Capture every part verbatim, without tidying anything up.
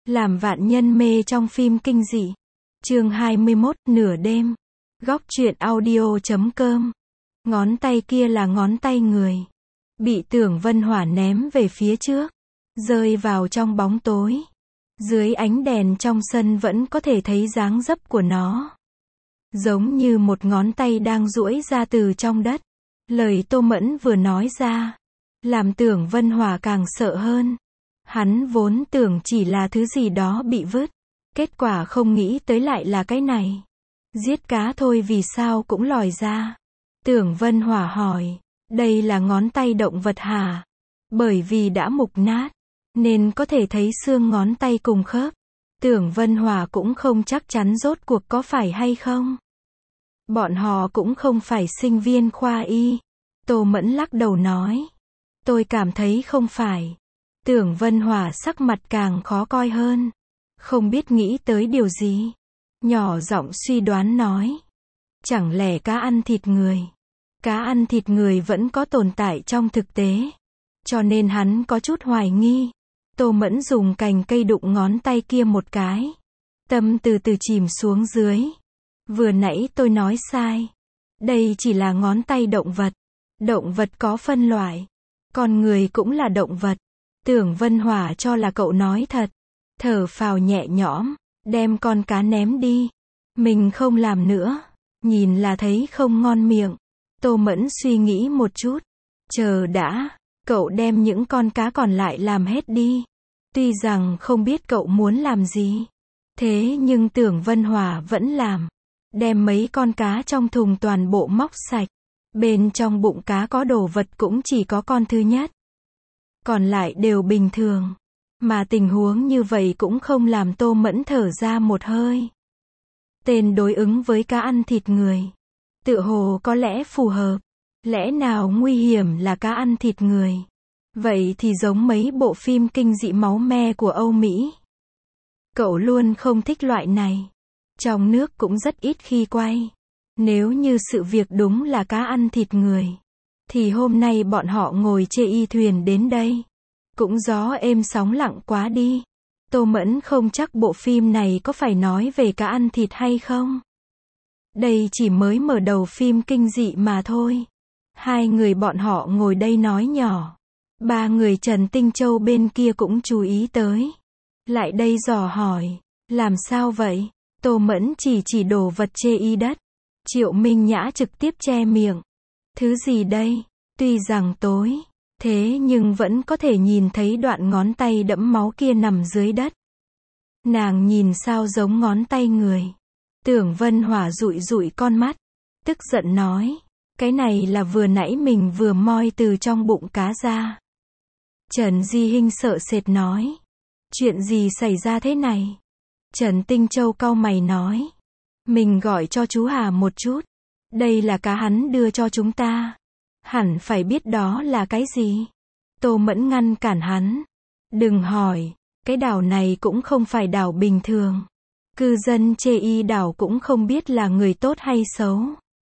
Làm vạn nhân mê trong phim kinh dị. Chương hai mươi mốt, nửa đêm. Góc truyện audio chấm com. Ngón tay kia là ngón tay người. Bị Tưởng Vân Hỏa ném về phía trước. Rơi vào trong bóng tối. Dưới ánh đèn trong sân vẫn có thể thấy dáng dấp của nó. Giống như một ngón tay đang duỗi ra từ trong đất. Lời Tô Mẫn vừa nói ra. Làm Tưởng Vân Hỏa càng sợ hơn. Hắn vốn tưởng chỉ là thứ gì đó bị vứt. Kết quả không nghĩ tới lại là cái này. Giết cá thôi vì sao cũng lòi ra. Tưởng Vân Hỏa hỏi. Đây là ngón tay động vật hả? Bởi vì đã mục nát. Nên có thể thấy xương ngón tay cùng khớp. Tưởng Vân Hỏa cũng không chắc chắn rốt cuộc có phải hay không. Bọn họ cũng không phải sinh viên khoa y. Tô Mẫn lắc đầu nói. Tôi cảm thấy không phải. Tưởng Vân Hỏa sắc mặt càng khó coi hơn. Không biết nghĩ tới điều gì. Nhỏ giọng suy đoán nói. Chẳng lẽ cá ăn thịt người? Cá ăn thịt người vẫn có tồn tại trong thực tế. Cho nên hắn có chút hoài nghi. Tô Mẫn dùng cành cây đụng ngón tay kia một cái. Tâm từ từ chìm xuống dưới. Vừa nãy tôi nói sai. Đây chỉ là ngón tay động vật. Động vật có phân loại. Con người cũng là động vật. Tưởng Vân Hỏa cho là cậu nói thật. Thở phào nhẹ nhõm. Đem con cá ném đi. Mình không làm nữa. Nhìn là thấy không ngon miệng. Tô Mẫn suy nghĩ một chút. Chờ đã. Cậu đem những con cá còn lại làm hết đi. Tuy rằng không biết cậu muốn làm gì. Thế nhưng Tưởng Vân Hỏa vẫn làm. Đem mấy con cá trong thùng toàn bộ móc sạch. Bên trong bụng cá có đồ vật cũng chỉ có con thứ nhất. Còn lại đều bình thường. Mà tình huống như vậy cũng không làm Tô Mẫn thở ra một hơi. Tên đối ứng với cá ăn thịt người. Tựa hồ có lẽ phù hợp. Lẽ nào nguy hiểm là cá ăn thịt người? Vậy thì giống mấy bộ phim kinh dị máu me của Âu Mỹ. Cậu luôn không thích loại này. Trong nước cũng rất ít khi quay. Nếu như sự việc đúng là cá ăn thịt người. Thì hôm nay bọn họ ngồi chê y thuyền đến đây. Cũng gió êm sóng lặng quá đi. Tô Mẫn không chắc bộ phim này có phải nói về cá ăn thịt hay không. Đây chỉ mới mở đầu phim kinh dị mà thôi. Hai người bọn họ ngồi đây nói nhỏ. Ba người Trần Tinh Châu bên kia cũng chú ý tới. Lại đây dò hỏi. Làm sao vậy? Tô Mẫn chỉ chỉ đồ vật chê y đất. Triệu Minh Nhã trực tiếp che miệng. Thứ gì đây? Tuy rằng tối. Thế nhưng vẫn có thể nhìn thấy đoạn ngón tay đẫm máu kia nằm dưới đất. Nàng nhìn sao giống ngón tay người. Tưởng Vân Hỏa dụi dụi con mắt. Tức giận nói. Cái này là vừa nãy mình vừa moi từ trong bụng cá ra. Trần Di Hinh sợ sệt nói. Chuyện gì xảy ra thế này? Trần Tinh Châu cau mày nói. Mình gọi cho chú Hà một chút. Đây là cá hắn đưa cho chúng ta. Hẳn phải biết đó là cái gì. Tô Mẫn ngăn cản hắn. Đừng hỏi. Cái đảo này cũng không phải đảo bình thường. Cư dân chê y đảo cũng không biết là người tốt hay xấu.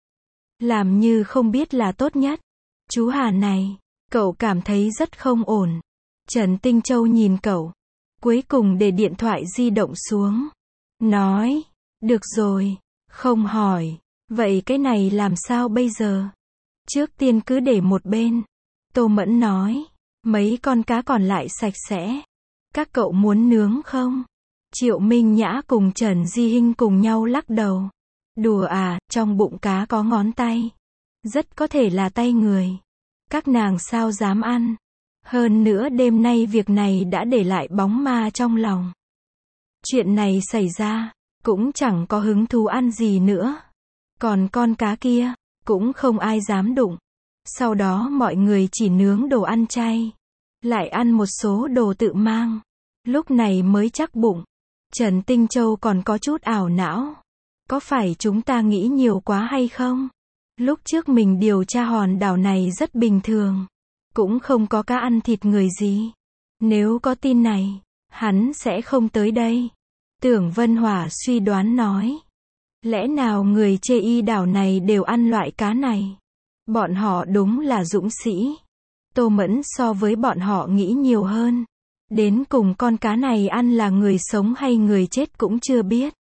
Làm như không biết là tốt nhất. Chú Hà này. Cậu cảm thấy rất không ổn. Trần Tinh Châu nhìn cậu. Cuối cùng để điện thoại di động xuống. Nói. Được rồi. Không hỏi. Vậy cái này làm sao bây giờ? Trước tiên cứ để một bên. Tô Mẫn nói. Mấy con cá còn lại sạch sẽ. Các cậu muốn nướng không? Triệu Minh Nhã cùng Trần Di Hinh cùng nhau lắc đầu. Đùa à, trong bụng cá có ngón tay. Rất có thể là tay người. Các nàng sao dám ăn. Hơn nữa đêm nay việc này đã để lại bóng ma trong lòng. Chuyện này xảy ra, cũng chẳng có hứng thú ăn gì nữa. Còn con cá kia, cũng không ai dám đụng. Sau đó mọi người chỉ nướng đồ ăn chay. Lại ăn một số đồ tự mang. Lúc này mới chắc bụng. Trần Tinh Châu còn có chút ảo não. Có phải chúng ta nghĩ nhiều quá hay không? Lúc trước mình điều tra hòn đảo này rất bình thường. Cũng không có cá ăn thịt người gì. Nếu có tin này, hắn sẽ không tới đây. Tưởng Vân Hỏa suy đoán nói. Lẽ nào người chê y đảo này đều ăn loại cá này? Bọn họ đúng là dũng sĩ. Tô Mẫn so với bọn họ nghĩ nhiều hơn. Đến cùng con cá này ăn là người sống hay người chết cũng chưa biết.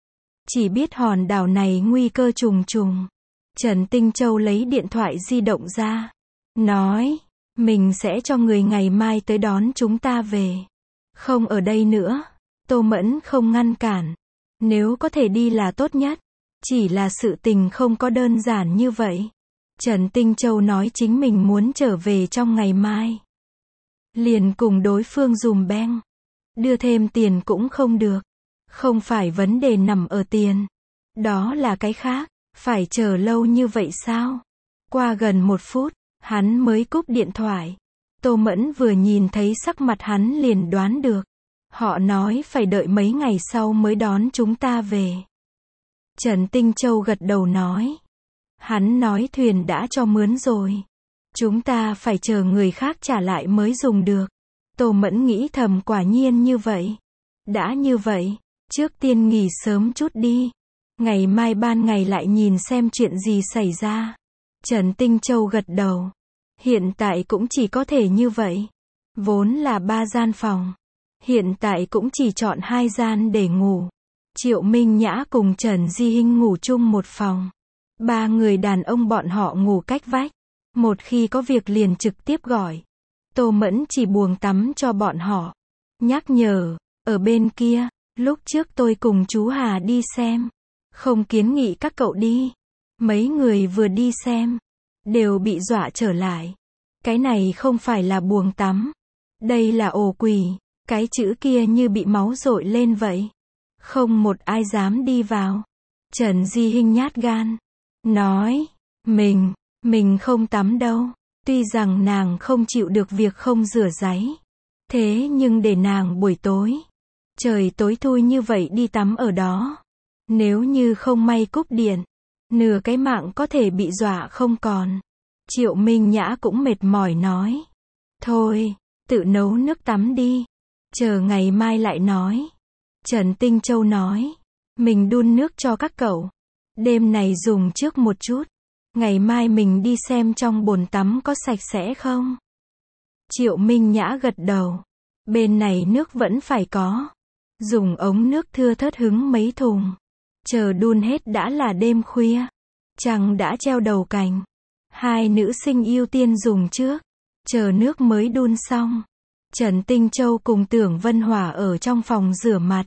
Chỉ biết hòn đảo này nguy cơ trùng trùng. Trần Tinh Châu lấy điện thoại di động ra. Nói, mình sẽ cho người ngày mai tới đón chúng ta về. Không ở đây nữa. Tô Mẫn không ngăn cản. Nếu có thể đi là tốt nhất. Chỉ là sự tình không có đơn giản như vậy. Trần Tinh Châu nói chính mình muốn trở về trong ngày mai. Liền cùng đối phương dùm beng. Đưa thêm tiền cũng không được. Không phải vấn đề nằm ở tiền. Đó là cái khác. Phải chờ lâu như vậy sao? Qua gần một phút, hắn mới cúp điện thoại. Tô Mẫn vừa nhìn thấy sắc mặt hắn liền đoán được. Họ nói phải đợi mấy ngày sau mới đón chúng ta về. Trần Tinh Châu gật đầu nói. Hắn nói thuyền đã cho mướn rồi. Chúng ta phải chờ người khác trả lại mới dùng được. Tô Mẫn nghĩ thầm quả nhiên như vậy. Đã như vậy, trước tiên nghỉ sớm chút đi. Ngày mai ban ngày lại nhìn xem chuyện gì xảy ra. Trần Tinh Châu gật đầu. Hiện tại cũng chỉ có thể như vậy. Vốn là ba gian phòng. Hiện tại cũng chỉ chọn hai gian để ngủ. Triệu Minh Nhã cùng Trần Di Hinh ngủ chung một phòng. Ba người đàn ông bọn họ ngủ cách vách. Một khi có việc liền trực tiếp gọi. Tô Mẫn chỉ buồng tắm cho bọn họ. Nhắc nhở, ở bên kia, lúc trước tôi cùng chú Hà đi xem. Không kiến nghị các cậu đi. Mấy người vừa đi xem, đều bị dọa trở lại. Cái này không phải là buồng tắm. Đây là ổ quỷ. Cái chữ kia như bị máu dội lên vậy. Không một ai dám đi vào. Trần Di Hinh nhát gan. Nói, mình, mình không tắm đâu. Tuy rằng nàng không chịu được việc không rửa ráy. Thế nhưng để nàng buổi tối. Trời tối thui như vậy đi tắm ở đó. Nếu như không may cúp điện. Nửa cái mạng có thể bị dọa không còn. Triệu Minh Nhã cũng mệt mỏi nói. Thôi, tự nấu nước tắm đi. Chờ ngày mai lại nói. Trần Tinh Châu nói. Mình đun nước cho các cậu. Đêm này dùng trước một chút. Ngày mai mình đi xem trong bồn tắm có sạch sẽ không? Triệu Minh Nhã gật đầu. Bên này nước vẫn phải có. Dùng ống nước thưa thớt hứng mấy thùng. Chờ đun hết đã là đêm khuya. Trăng đã treo đầu cành. Hai nữ sinh ưu tiên dùng trước. Chờ nước mới đun xong. Trần Tinh Châu cùng Tưởng Vân Hỏa ở trong phòng rửa mặt.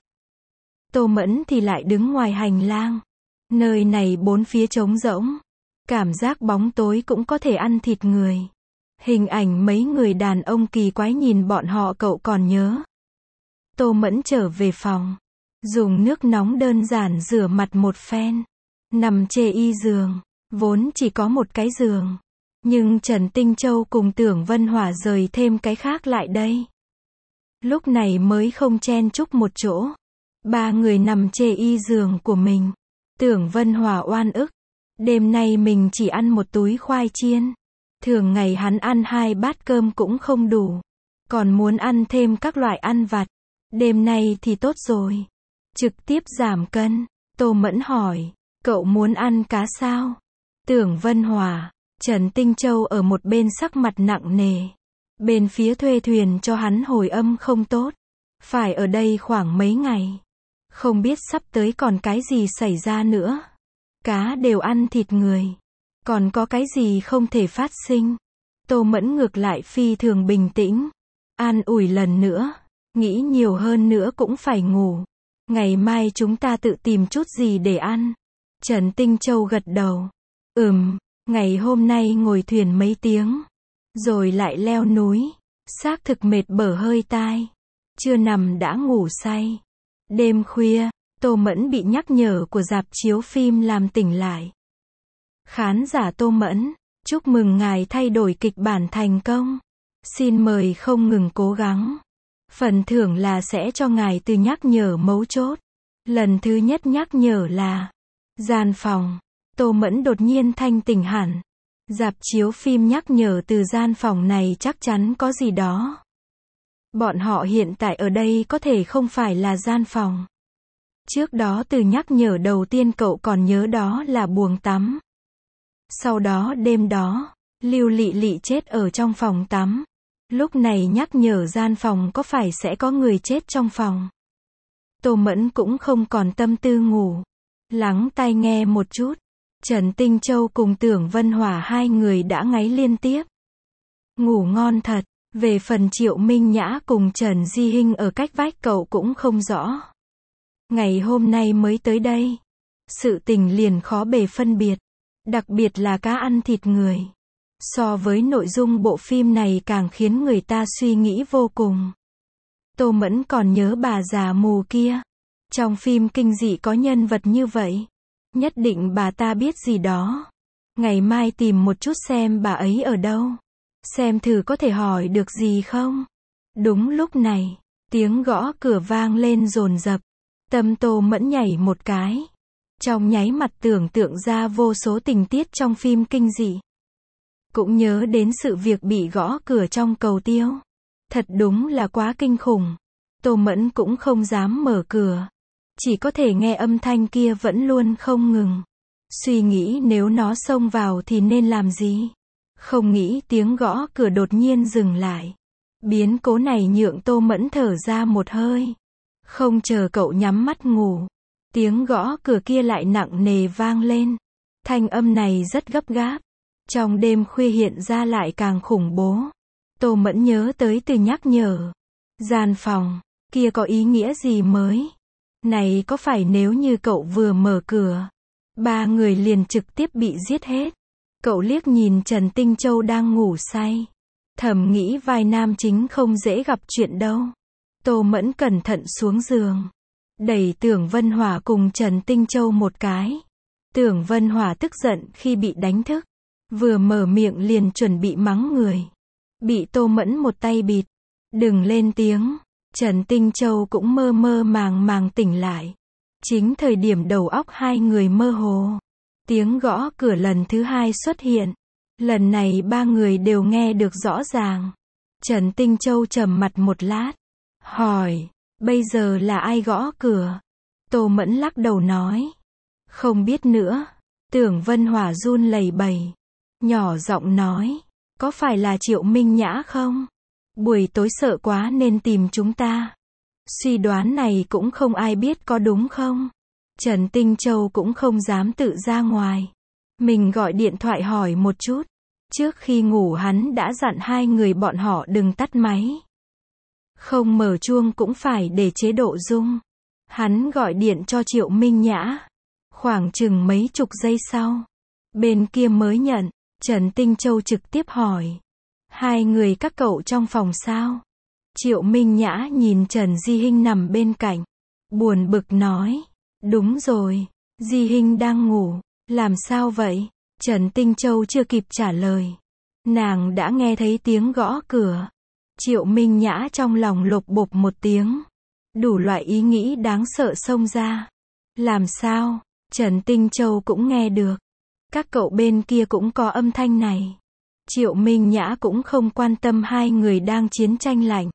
Tô Mẫn thì lại đứng ngoài hành lang. Nơi này bốn phía trống rỗng. Cảm giác bóng tối cũng có thể ăn thịt người. Hình ảnh mấy người đàn ông kỳ quái nhìn bọn họ cậu còn nhớ. Tô Mẫn trở về phòng. Dùng nước nóng đơn giản rửa mặt một phen. Nằm chê y giường. Vốn chỉ có một cái giường. Nhưng Trần Tinh Châu cùng Tưởng Vân Hỏa rời thêm cái khác lại đây. Lúc này mới không chen chúc một chỗ. Ba người nằm chê y giường của mình. Tưởng Vân Hỏa oan ức. Đêm nay mình chỉ ăn một túi khoai chiên. Thường ngày hắn ăn hai bát cơm cũng không đủ. Còn muốn ăn thêm các loại ăn vặt. Đêm nay thì tốt rồi. Trực tiếp giảm cân. Tô Mẫn hỏi. Cậu muốn ăn cá sao? Tưởng Vân Hỏa. Trần Tinh Châu ở một bên sắc mặt nặng nề. Bên phía thuê thuyền cho hắn hồi âm không tốt. Phải ở đây khoảng mấy ngày. Không biết sắp tới còn cái gì xảy ra nữa. Cá đều ăn thịt người. Còn có cái gì không thể phát sinh. Tô Mẫn ngược lại phi thường bình tĩnh. An ủi lần nữa. Nghĩ nhiều hơn nữa cũng phải ngủ. Ngày mai chúng ta tự tìm chút gì để ăn. Trần Tinh Châu gật đầu. Ừm, ngày hôm nay ngồi thuyền mấy tiếng. Rồi lại leo núi. Xác thực mệt bở hơi tai. Chưa nằm đã ngủ say. Đêm khuya, Tô Mẫn bị nhắc nhở của rạp chiếu phim làm tỉnh lại. Khán giả Tô Mẫn, chúc mừng ngài thay đổi kịch bản thành công. Xin mời không ngừng cố gắng. Phần thưởng là sẽ cho ngài từ nhắc nhở mấu chốt. Lần thứ nhất nhắc nhở là gian phòng. Tô Mẫn đột nhiên thanh tỉnh hẳn. Rạp chiếu phim nhắc nhở từ gian phòng này chắc chắn có gì đó. Bọn họ hiện tại ở đây có thể không phải là gian phòng. Trước đó từ nhắc nhở đầu tiên cậu còn nhớ đó là buồng tắm. Sau đó đêm đó, Lưu Lị Lị chết ở trong phòng tắm. Lúc này nhắc nhở gian phòng có phải sẽ có người chết trong phòng. Tô Mẫn cũng không còn tâm tư ngủ. Lắng tai nghe một chút. Trần Tinh Châu cùng Tưởng Vân Hỏa hai người đã ngáy liên tiếp. Ngủ ngon thật. Về phần Triệu Minh Nhã cùng Trần Di Hinh ở cách vách cậu cũng không rõ. Ngày hôm nay mới tới đây. Sự tình liền khó bề phân biệt. Đặc biệt là cá ăn thịt người. So với nội dung bộ phim này càng khiến người ta suy nghĩ vô cùng. Tô Mẫn còn nhớ bà già mù kia. Trong phim kinh dị có nhân vật như vậy. Nhất định bà ta biết gì đó. Ngày mai tìm một chút xem bà ấy ở đâu. Xem thử có thể hỏi được gì không. Đúng lúc này, tiếng gõ cửa vang lên dồn dập. Tâm Tô Mẫn nhảy một cái. Trong nháy mặt tưởng tượng ra vô số tình tiết trong phim kinh dị. Cũng nhớ đến sự việc bị gõ cửa trong cầu tiêu. Thật đúng là quá kinh khủng. Tô Mẫn cũng không dám mở cửa. Chỉ có thể nghe âm thanh kia vẫn luôn không ngừng. Suy nghĩ nếu nó xông vào thì nên làm gì. Không nghĩ tiếng gõ cửa đột nhiên dừng lại. Biến cố này nhượng Tô Mẫn thở ra một hơi. Không chờ cậu nhắm mắt ngủ. Tiếng gõ cửa kia lại nặng nề vang lên. Thanh âm này rất gấp gáp. Trong đêm khuya hiện ra lại càng khủng bố. Tô Mẫn nhớ tới từ nhắc nhở. Gian phòng kia có ý nghĩa gì mới? Này có phải nếu như cậu vừa mở cửa, ba người liền trực tiếp bị giết hết? Cậu liếc nhìn Trần Tinh Châu đang ngủ say. Thầm nghĩ vai nam chính không dễ gặp chuyện đâu. Tô Mẫn cẩn thận xuống giường. Đẩy Tưởng Vân Hỏa cùng Trần Tinh Châu một cái. Tưởng Vân Hỏa tức giận khi bị đánh thức. Vừa mở miệng liền chuẩn bị mắng người. Bị Tô Mẫn một tay bịt. Đừng lên tiếng. Trần Tinh Châu cũng mơ mơ màng màng tỉnh lại. Chính thời điểm đầu óc hai người mơ hồ. Tiếng gõ cửa lần thứ hai xuất hiện. Lần này ba người đều nghe được rõ ràng. Trần Tinh Châu trầm mặt một lát. Hỏi, bây giờ là ai gõ cửa? Tô Mẫn lắc đầu nói. Không biết nữa. Tưởng Vân Hỏa run lẩy bẩy. Nhỏ giọng nói. Có phải là Triệu Minh Nhã không? Buổi tối sợ quá nên tìm chúng ta. Suy đoán này cũng không ai biết có đúng không? Trần Tinh Châu cũng không dám tự ra ngoài. Mình gọi điện thoại hỏi một chút. Trước khi ngủ hắn đã dặn hai người bọn họ đừng tắt máy. Không mở chuông cũng phải để chế độ rung. Hắn gọi điện cho Triệu Minh Nhã. Khoảng chừng mấy chục giây sau. Bên kia mới nhận. Trần Tinh Châu trực tiếp hỏi. Hai người các cậu trong phòng sao? Triệu Minh Nhã nhìn Trần Di Hinh nằm bên cạnh. Buồn bực nói. Đúng rồi. Di Hinh đang ngủ. Làm sao vậy? Trần Tinh Châu chưa kịp trả lời. Nàng đã nghe thấy tiếng gõ cửa. Triệu Minh Nhã trong lòng lục bục một tiếng. Đủ loại ý nghĩ đáng sợ xông ra. Làm sao? Trần Tinh Châu cũng nghe được. Các cậu bên kia cũng có âm thanh này. Triệu Minh Nhã cũng không quan tâm hai người đang chiến tranh lạnh.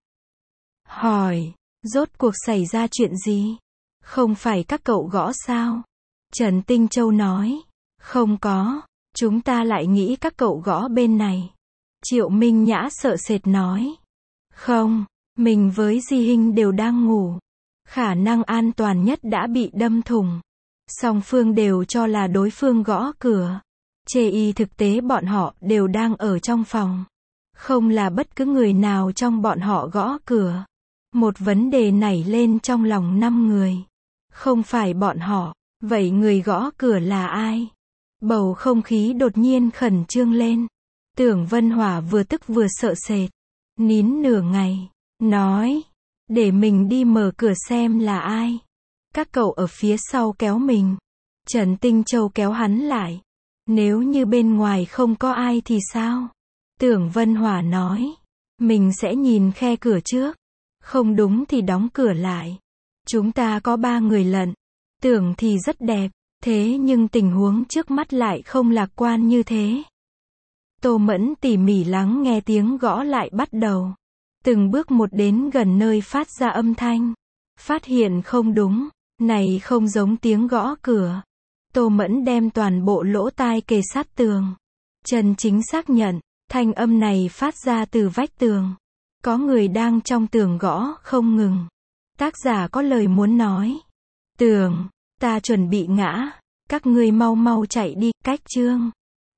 Hỏi, rốt cuộc xảy ra chuyện gì? Không phải các cậu gõ sao? Trần Tinh Châu nói, không có, chúng ta lại nghĩ các cậu gõ bên này. Triệu Minh Nhã sợ sệt nói, không, mình với Di Hinh đều đang ngủ. Khả năng an toàn nhất đã bị đâm thủng. Song phương đều cho là đối phương gõ cửa. Chê y thực tế bọn họ đều đang ở trong phòng. Không là bất cứ người nào trong bọn họ gõ cửa. Một vấn đề nảy lên trong lòng năm người. Không phải bọn họ, vậy người gõ cửa là ai? Bầu không khí đột nhiên khẩn trương lên. Tưởng Vân Hỏa vừa tức vừa sợ sệt. Nín nửa ngày, nói, để mình đi mở cửa xem là ai. Các cậu ở phía sau kéo mình. Trần Tinh Châu kéo hắn lại. Nếu như bên ngoài không có ai thì sao? Tưởng Vân Hỏa nói. Mình sẽ nhìn khe cửa trước. Không đúng thì đóng cửa lại. Chúng ta có ba người lận. Tưởng thì rất đẹp. Thế nhưng tình huống trước mắt lại không lạc quan như thế. Tô Mẫn tỉ mỉ lắng nghe tiếng gõ lại bắt đầu. Từng bước một đến gần nơi phát ra âm thanh. Phát hiện không đúng. Này không giống tiếng gõ cửa. Tô Mẫn đem toàn bộ lỗ tai kề sát tường. Trần chính xác nhận, thanh âm này phát ra từ vách tường. Có người đang trong tường gõ không ngừng. Tác giả có lời muốn nói. Tường, ta chuẩn bị ngã. Các ngươi mau mau chạy đi, cách chương.